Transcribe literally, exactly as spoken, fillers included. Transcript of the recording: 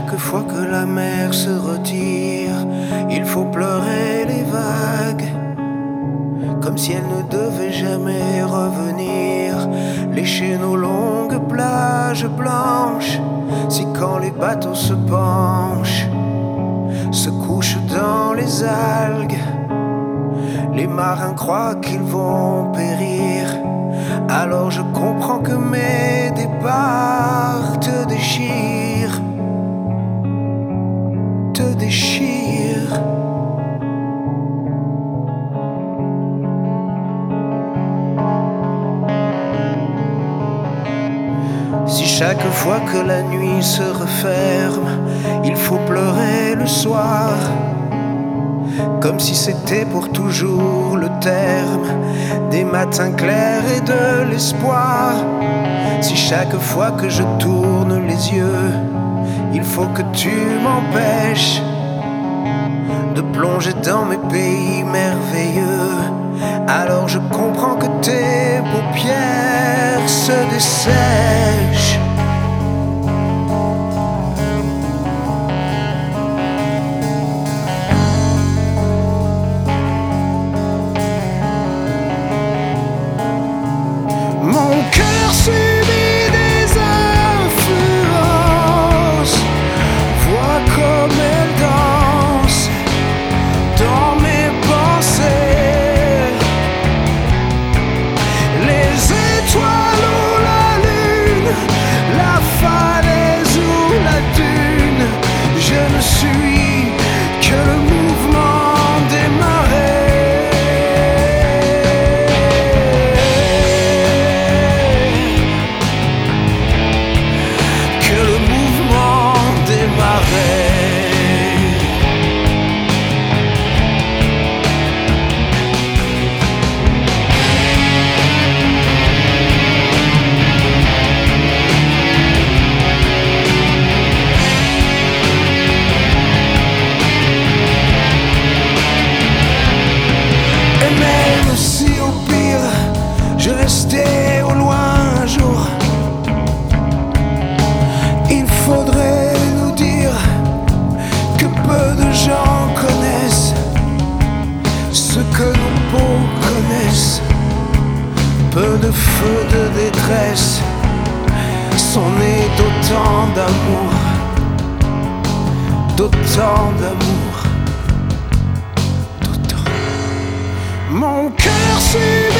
chaque fois que la mer se retire, il faut pleurer les vagues, comme si elles ne devaient jamais revenir, lécher nos longues plages blanches, si quand les bateaux se penchent, se couchent dans les algues, les marins croient qu'ils vont périr. Alors je comprends que mes départs te déchirent, te déchirent. Si chaque fois que la nuit se referme, il faut pleurer le soir, comme si c'était pour toujours le terme des matins clairs et de l'espoir. Si chaque fois que je tourne les yeux, il faut que tu m'empêches de plonger dans mes pays merveilleux, alors je comprends que tes paupières se dessèchent. Mon cœur subit des influences, vois comme elle danse dans mes pensées. Les étoiles ou la lune, la falaise ou la dune, je ne suis que le mouvement des marées. Je restais au loin un jour, il faudrait nous dire que peu de gens connaissent ce que nos peaux connaissent. Peu de feux de détresse sont nés d'autant d'amour, d'autant d'amour, d'autant. Mon cœur suit